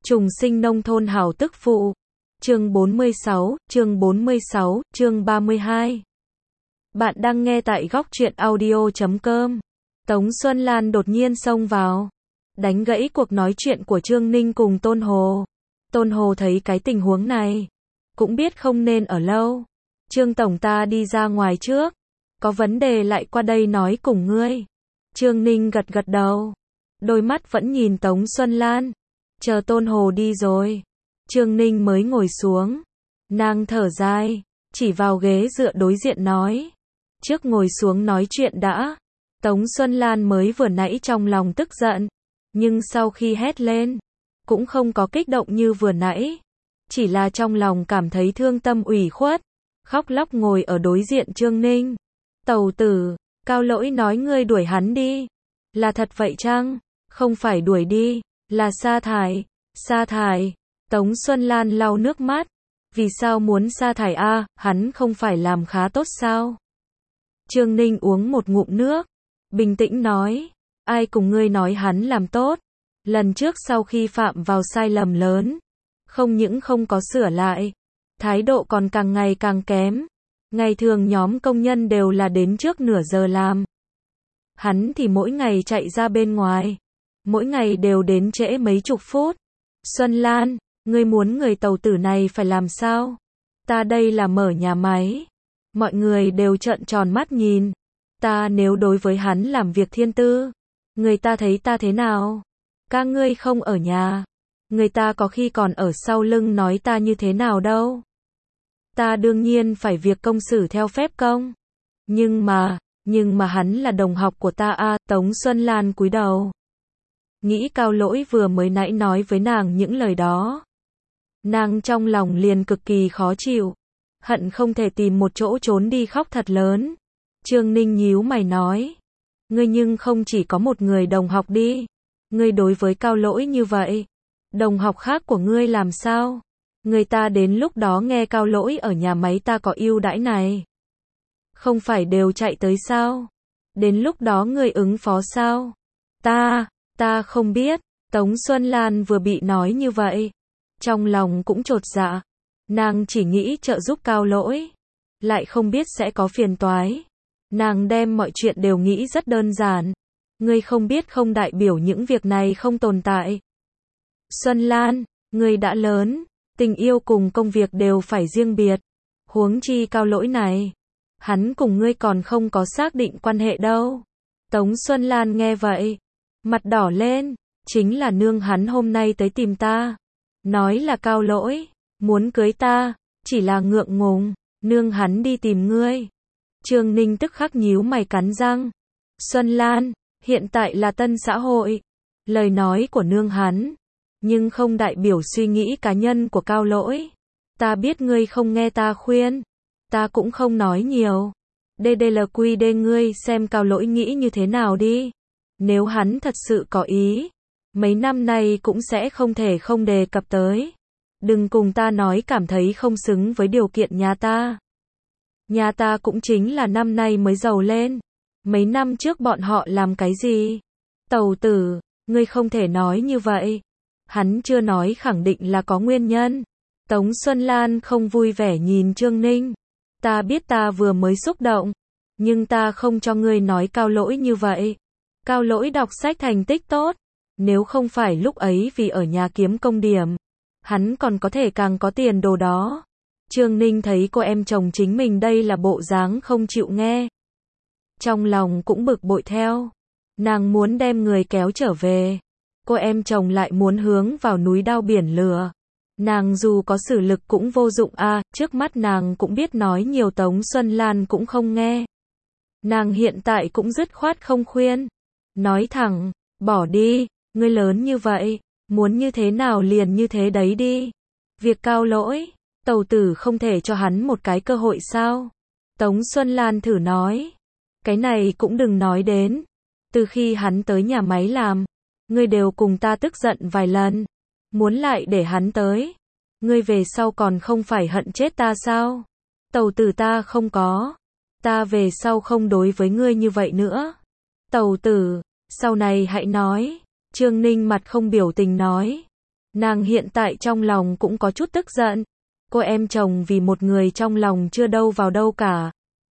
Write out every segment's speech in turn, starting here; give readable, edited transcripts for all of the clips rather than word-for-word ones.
Trùng sinh nông thôn hảo tức phụ. Chương 46, chương 32. Bạn đang nghe tại góc truyện audio.com. Tống Xuân Lan đột nhiên xông vào, đánh gãy cuộc nói chuyện của Trương Ninh cùng Tôn Hồ. Tôn Hồ thấy cái tình huống này, cũng biết không nên ở lâu. Trương tổng, ta đi ra ngoài trước, có vấn đề lại qua đây nói cùng ngươi. Trương Ninh gật gật đầu, đôi mắt vẫn nhìn Tống Xuân Lan. Chờ Tôn Hồ đi rồi, Trương Ninh mới ngồi xuống. Nàng thở dài, chỉ vào ghế dựa đối diện nói, trước ngồi xuống nói chuyện đã. Tống Xuân Lan mới vừa nãy trong lòng tức giận, nhưng sau khi hét lên, cũng không có kích động như vừa nãy, chỉ là trong lòng cảm thấy thương tâm ủy khuất, khóc lóc ngồi ở đối diện Trương Ninh. Tẩu tử, Cao Lỗi nói ngươi đuổi hắn đi, là thật vậy chăng? Không phải đuổi đi, là sa thải. Sa thải? Tống Xuân Lan lau nước mắt, vì sao muốn sa thải a? Hắn không phải làm khá tốt sao? Trương Ninh uống một ngụm nước, bình tĩnh nói, ai cùng ngươi nói hắn làm tốt? Lần trước sau khi phạm vào sai lầm lớn, không những không có sửa lại, thái độ còn càng ngày càng kém. Ngày thường nhóm công nhân đều là đến trước nửa giờ làm, hắn thì mỗi ngày chạy ra bên ngoài, mỗi ngày đều đến trễ mấy chục phút. Xuân Lan, ngươi muốn người tàu tử này phải làm sao? Ta đây là mở nhà máy, mọi người đều trợn tròn mắt nhìn. Ta nếu đối với hắn làm việc thiên tư, người ta thấy ta thế nào? Các ngươi không ở nhà, người ta có khi còn ở sau lưng nói ta như thế nào đâu. Ta đương nhiên phải việc công xử theo phép công. Nhưng mà hắn là đồng học của ta a. Tống Xuân Lan cúi đầu, nghĩ Cao Lỗi vừa mới nãy nói với nàng những lời đó, nàng trong lòng liền cực kỳ khó chịu, hận không thể tìm một chỗ trốn đi khóc thật lớn. Trương Ninh nhíu mày nói, ngươi nhưng không chỉ có một người đồng học đi, ngươi đối với Cao Lỗi như vậy, đồng học khác của ngươi làm sao? Người ta đến lúc đó nghe Cao Lỗi ở nhà máy ta có ưu đãi này, không phải đều chạy tới sao? Đến lúc đó ngươi ứng phó sao? Ta không biết. Tống Xuân Lan vừa bị nói như vậy, trong lòng cũng chột dạ. Nàng chỉ nghĩ trợ giúp Cao Lỗi, lại không biết sẽ có phiền toái. Nàng đem mọi chuyện đều nghĩ rất đơn giản. Ngươi không biết không đại biểu những việc này không tồn tại. Xuân Lan, ngươi đã lớn, tình yêu cùng công việc đều phải riêng biệt. Huống chi Cao Lỗi này, hắn cùng ngươi còn không có xác định quan hệ đâu. Tống Xuân Lan nghe vậy, mặt đỏ lên, chính là nương hắn hôm nay tới tìm ta, nói là Cao Lỗi muốn cưới ta, chỉ là ngượng ngùng, nương hắn đi tìm ngươi. Trương Ninh tức khắc nhíu mày cắn răng. Xuân Lan, hiện tại là tân xã hội, lời nói của nương hắn, nhưng không đại biểu suy nghĩ cá nhân của Cao Lỗi. Ta biết ngươi không nghe ta khuyên, ta cũng không nói nhiều. DDLQD ngươi xem Cao Lỗi nghĩ như thế nào đi. Nếu hắn thật sự có ý, mấy năm nay cũng sẽ không thể không đề cập tới. Đừng cùng ta nói cảm thấy không xứng với điều kiện nhà ta. Nhà ta cũng chính là năm nay mới giàu lên. Mấy năm trước bọn họ làm cái gì? Tẩu tử, ngươi không thể nói như vậy. Hắn chưa nói khẳng định là có nguyên nhân. Tống Xuân Lan không vui vẻ nhìn Trương Ninh. Ta biết ta vừa mới xúc động, nhưng ta không cho ngươi nói Cao Lỗi như vậy. Cao Lỗi đọc sách thành tích tốt, nếu không phải lúc ấy vì ở nhà kiếm công điểm, hắn còn có thể càng có tiền đồ đó. Trương Ninh thấy cô em chồng chính mình đây là bộ dáng không chịu nghe, trong lòng cũng bực bội theo. Nàng muốn đem người kéo trở về, cô em chồng lại muốn hướng vào núi đao biển lửa. Nàng dù có sử lực cũng vô dụng a. Trước mắt nàng cũng biết nói nhiều Tống Xuân Lan cũng không nghe. Nàng hiện tại cũng dứt khoát không khuyên, nói thẳng, bỏ đi, ngươi lớn như vậy, muốn như thế nào liền như thế đấy đi. Việc Cao Lỗi, tẩu tử không thể cho hắn một cái cơ hội sao? Tống Xuân Lan thử nói, cái này cũng đừng nói đến. Từ khi hắn tới nhà máy làm, ngươi đều cùng ta tức giận vài lần, muốn lại để hắn tới. Ngươi về sau còn không phải hận chết ta sao? Tẩu tử ta không có. Ta về sau không đối với ngươi như vậy nữa. Tẩu tử, sau này hãy nói. Trương Ninh mặt không biểu tình nói. Nàng hiện tại trong lòng cũng có chút tức giận. Cô em chồng vì một người trong lòng chưa đâu vào đâu cả.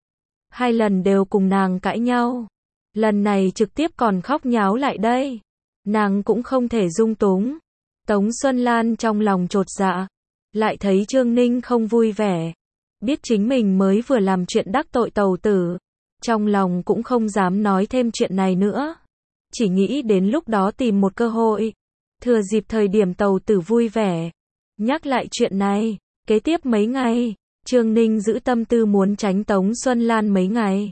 2 lần đều cùng nàng cãi nhau. Lần này trực tiếp còn khóc nháo lại đây. Nàng cũng không thể dung túng. Tống Xuân Lan trong lòng chột dạ. Lại thấy Trương Ninh không vui vẻ. Biết chính mình mới vừa làm chuyện đắc tội tàu tử. Trong lòng cũng không dám nói thêm chuyện này nữa. Chỉ nghĩ đến lúc đó tìm một cơ hội. Thừa dịp thời điểm tàu tử vui vẻ. Nhắc lại chuyện này. Kế tiếp mấy ngày, Trương Ninh giữ tâm tư muốn tránh Tống Xuân Lan mấy ngày.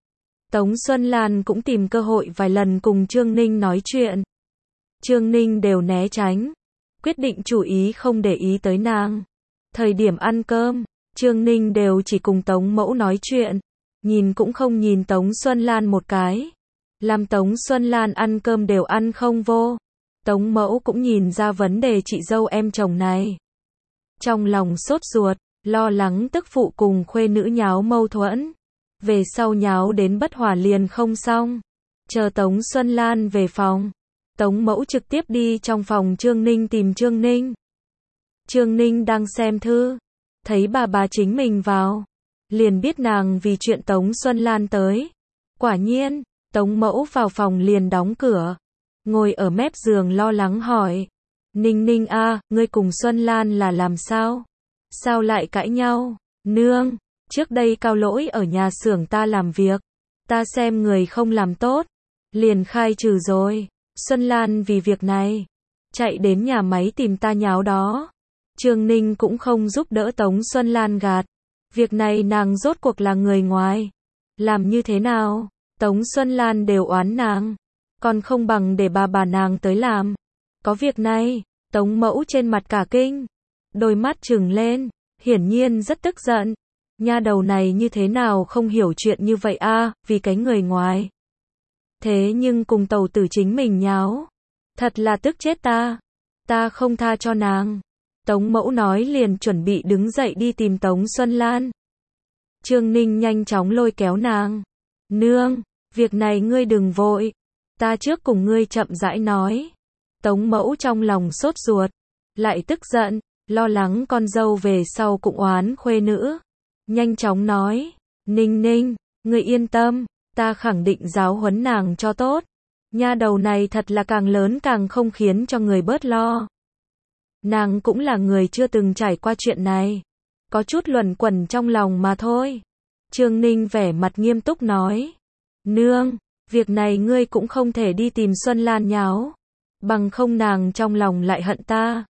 Tống Xuân Lan cũng tìm cơ hội vài lần cùng Trương Ninh nói chuyện. Trương Ninh đều né tránh. Quyết định chủ ý không để ý tới nàng. Thời điểm ăn cơm, Trương Ninh đều chỉ cùng Tống Mẫu nói chuyện. Nhìn cũng không nhìn Tống Xuân Lan một cái. Làm Tống Xuân Lan ăn cơm đều ăn không vô. Tống Mẫu cũng nhìn ra vấn đề chị dâu em chồng này. Trong lòng sốt ruột, lo lắng tức phụ cùng khuê nữ nháo mâu thuẫn. Về sau nháo đến bất hòa liền không xong. Chờ Tống Xuân Lan về phòng. Tống Mẫu trực tiếp đi trong phòng Trương Ninh tìm Trương Ninh. Trương Ninh đang xem thư. Thấy bà chính mình vào. Liền biết nàng vì chuyện Tống Xuân Lan tới. Quả nhiên, Tống Mẫu vào phòng liền đóng cửa. Ngồi ở mép giường lo lắng hỏi. Ninh Ninh a, ngươi cùng Xuân Lan là làm sao? Sao lại cãi nhau? Nương, trước đây Cao Lỗi ở nhà xưởng ta làm việc. Ta xem người không làm tốt. Liền khai trừ rồi. Xuân Lan vì việc này. Chạy đến nhà máy tìm ta nháo đó. Trương Ninh cũng không giúp đỡ Tống Xuân Lan gạt. Việc này nàng rốt cuộc là người ngoài. Làm như thế nào? Tống Xuân Lan đều oán nàng. Còn không bằng để bà nàng tới làm. Có việc này, Tống Mẫu trên mặt cả kinh. Đôi mắt trừng lên, hiển nhiên rất tức giận. Nha đầu này như thế nào không hiểu chuyện như vậy a, vì cái người ngoài. Thế nhưng cùng tàu tử chính mình nháo. Thật là tức chết ta. Ta không tha cho nàng. Tống Mẫu nói liền chuẩn bị đứng dậy đi tìm Tống Xuân Lan. Trương Ninh nhanh chóng lôi kéo nàng. Nương, việc này ngươi đừng vội. Ta trước cùng ngươi chậm rãi nói. Tống Mẫu trong lòng sốt ruột. Lại tức giận, lo lắng con dâu về sau cũng oán khuê nữ. Nhanh chóng nói. Ninh Ninh, ngươi yên tâm. Ta khẳng định giáo huấn nàng cho tốt. Nha đầu này thật là càng lớn càng không khiến cho người bớt lo. Nàng cũng là người chưa từng trải qua chuyện này. Có chút luẩn quẩn trong lòng mà thôi. Trương Ninh vẻ mặt nghiêm túc nói. Nương, việc này ngươi cũng không thể đi tìm Xuân Lan nháo. Bằng không nàng trong lòng lại hận ta.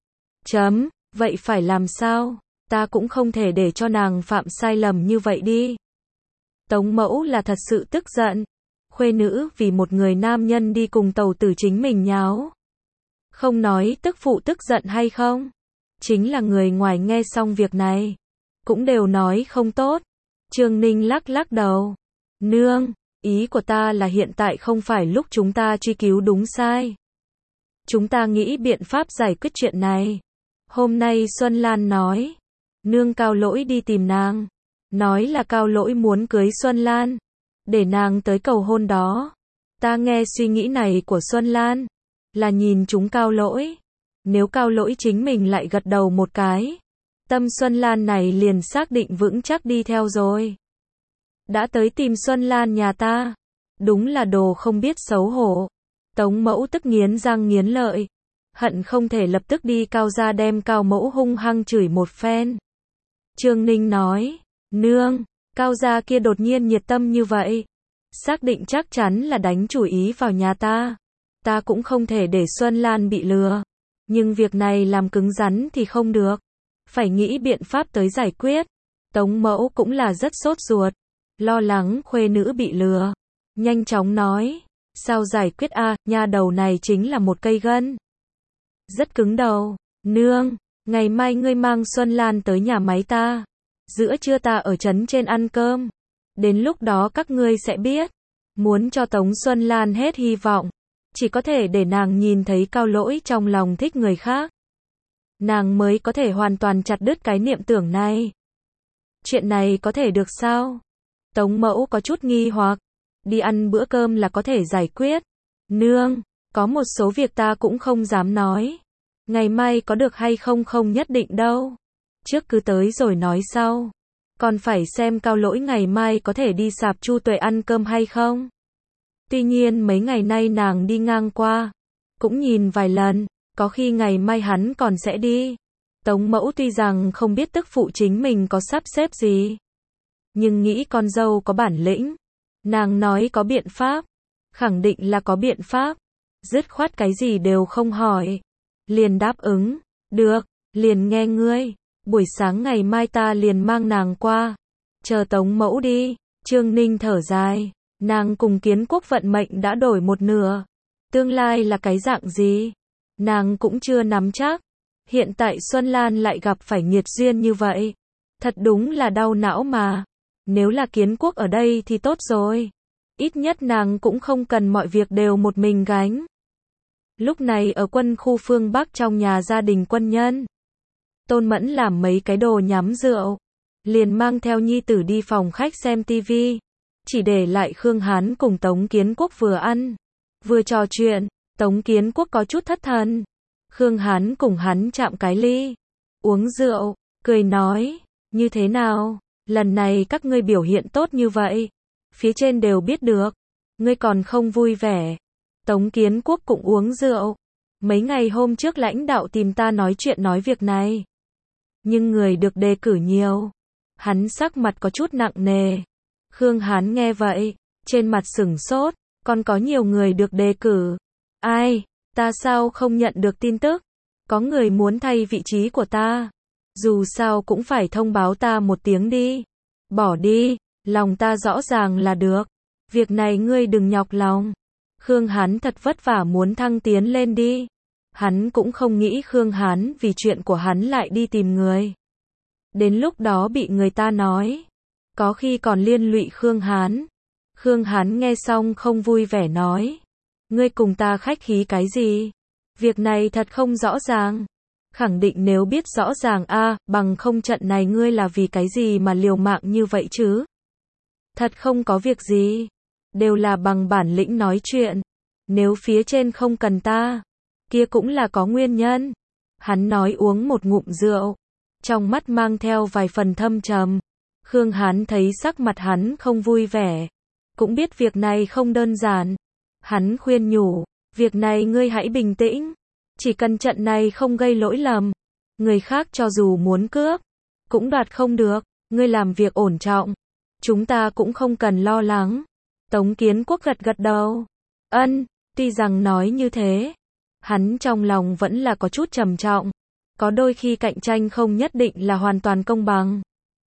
Vậy phải làm sao? Ta cũng không thể để cho nàng phạm sai lầm như vậy đi. Tống Mẫu là thật sự tức giận. Khuê nữ vì một người nam nhân đi cùng tàu tử chính mình nháo. Không nói tức phụ tức giận hay không. Chính là người ngoài nghe xong việc này. Cũng đều nói không tốt. Trương Ninh lắc lắc đầu. Nương, ý của ta là hiện tại không phải lúc chúng ta truy cứu đúng sai. Chúng ta nghĩ biện pháp giải quyết chuyện này. Hôm nay Xuân Lan nói. Nương Cao Lỗi đi tìm nàng. Nói là Cao Lỗi muốn cưới Xuân Lan. Để nàng tới cầu hôn đó. Ta nghe suy nghĩ này của Xuân Lan. Là nhìn chúng Cao Lỗi. Nếu Cao Lỗi chính mình lại gật đầu một cái. Tâm Xuân Lan này liền xác định vững chắc đi theo rồi. Đã tới tìm Xuân Lan nhà ta. Đúng là đồ không biết xấu hổ. Tống Mẫu tức nghiến răng nghiến lợi. Hận không thể lập tức đi Cao ra đem Cao Mẫu hung hăng chửi một phen. Trương Ninh nói. Nương, Cao gia kia đột nhiên nhiệt tâm như vậy. Xác định chắc chắn là đánh chủ ý vào nhà ta. Ta cũng không thể để Xuân Lan bị lừa. Nhưng việc này làm cứng rắn thì không được. Phải nghĩ biện pháp tới giải quyết. Tống Mẫu cũng là rất sốt ruột. Lo lắng khuê nữ bị lừa. Nhanh chóng nói. Sao giải quyết a, nha đầu này chính là một cây gân. Rất cứng đầu. Nương, ngày mai ngươi mang Xuân Lan tới nhà máy ta. Giữa trưa ta ở trấn trên ăn cơm. Đến lúc đó các ngươi sẽ biết. Muốn cho Tống Xuân Lan hết hy vọng. Chỉ có thể để nàng nhìn thấy Cao Lỗi trong lòng thích người khác. Nàng mới có thể hoàn toàn chặt đứt cái niệm tưởng này. Chuyện này có thể được sao? Tống Mẫu có chút nghi hoặc. Đi ăn bữa cơm là có thể giải quyết. Nương, có một số việc ta cũng không dám nói. Ngày mai có được hay không không nhất định đâu. Trước cứ tới rồi nói sau. Còn phải xem Cao Lỗi ngày mai có thể đi sạp Chu Tuệ ăn cơm hay không. Tuy nhiên mấy ngày nay nàng đi ngang qua, cũng nhìn vài lần, có khi ngày mai hắn còn sẽ đi. Tống Mẫu tuy rằng không biết tức phụ chính mình có sắp xếp gì, nhưng nghĩ con dâu có bản lĩnh. Nàng nói có biện pháp, khẳng định là có biện pháp. Dứt khoát cái gì đều không hỏi, liền đáp ứng, được, liền nghe ngươi. Buổi sáng ngày mai ta liền mang nàng qua. Chờ Tống Mẫu đi, Trương Ninh thở dài, nàng cùng Kiến Quốc vận mệnh đã đổi một nửa. Tương lai là cái dạng gì? Nàng cũng chưa nắm chắc. Hiện tại Xuân Lan lại gặp phải nghiệt duyên như vậy. Thật đúng là đau não mà. Nếu là Kiến Quốc ở đây thì tốt rồi. Ít nhất nàng cũng không cần mọi việc đều một mình gánh. Lúc này ở quân khu phương Bắc trong nhà gia đình quân nhân, Tôn Mẫn làm mấy cái đồ nhắm rượu, liền mang theo nhi tử đi phòng khách xem tivi, chỉ để lại Khương Hán cùng Tống Kiến Quốc vừa ăn, vừa trò chuyện. Tống Kiến Quốc có chút thất thần. Khương Hán cùng hắn chạm cái ly, uống rượu, cười nói, như thế nào, lần này các ngươi biểu hiện tốt như vậy, phía trên đều biết được, ngươi còn không vui vẻ. Tống Kiến Quốc cũng uống rượu. Mấy ngày hôm trước lãnh đạo tìm ta nói chuyện nói việc này, nhưng người được đề cử nhiều. Hắn sắc mặt có chút nặng nề. Khương Hán nghe vậy, trên mặt sửng sốt, còn có nhiều người được đề cử. Ai, ta sao không nhận được tin tức? Có người muốn thay vị trí của ta. Dù sao cũng phải thông báo ta một tiếng đi. Bỏ đi, lòng ta rõ ràng là được. Việc này ngươi đừng nhọc lòng. Khương Hán thật vất vả muốn thăng tiến lên đi. Hắn cũng không nghĩ Khương Hán vì chuyện của hắn lại đi tìm người. Đến lúc đó bị người ta nói, có khi còn liên lụy Khương Hán. Khương Hán nghe xong không vui vẻ nói, ngươi cùng ta khách khí cái gì? Việc này thật không rõ ràng. Khẳng định nếu biết rõ ràng bằng không trận này ngươi là vì cái gì mà liều mạng như vậy chứ? Thật không có việc gì. Đều là bằng bản lĩnh nói chuyện. Nếu phía trên không cần ta, kia cũng là có nguyên nhân. Hắn nói uống một ngụm rượu, trong mắt mang theo vài phần thâm trầm. Khương Hán thấy sắc mặt hắn không vui vẻ, cũng biết việc này không đơn giản. Hắn khuyên nhủ, việc này ngươi hãy bình tĩnh, chỉ cần trận này không gây lỗi lầm, người khác cho dù muốn cướp, cũng đoạt không được, ngươi làm việc ổn trọng, chúng ta cũng không cần lo lắng. Tống Kiến Quốc gật gật đầu, ân, tuy rằng nói như thế, hắn trong lòng vẫn là có chút trầm trọng, có đôi khi cạnh tranh không nhất định là hoàn toàn công bằng.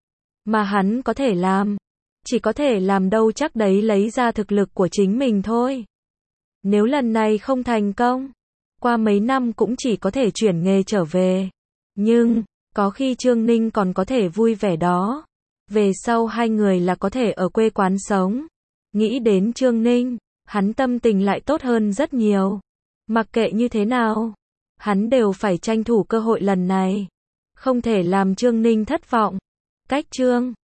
Mà hắn có thể làm, chỉ có thể làm đâu chắc đấy lấy ra thực lực của chính mình thôi. Nếu lần này không thành công, qua mấy năm cũng chỉ có thể chuyển nghề trở về. Nhưng, có khi Trương Ninh còn có thể vui vẻ đó. Về sau hai người là có thể ở quê quán sống. Nghĩ đến Trương Ninh, hắn tâm tình lại tốt hơn rất nhiều. Mặc kệ như thế nào, hắn đều phải tranh thủ cơ hội lần này. Không thể làm Trương Ninh thất vọng. Cách Trương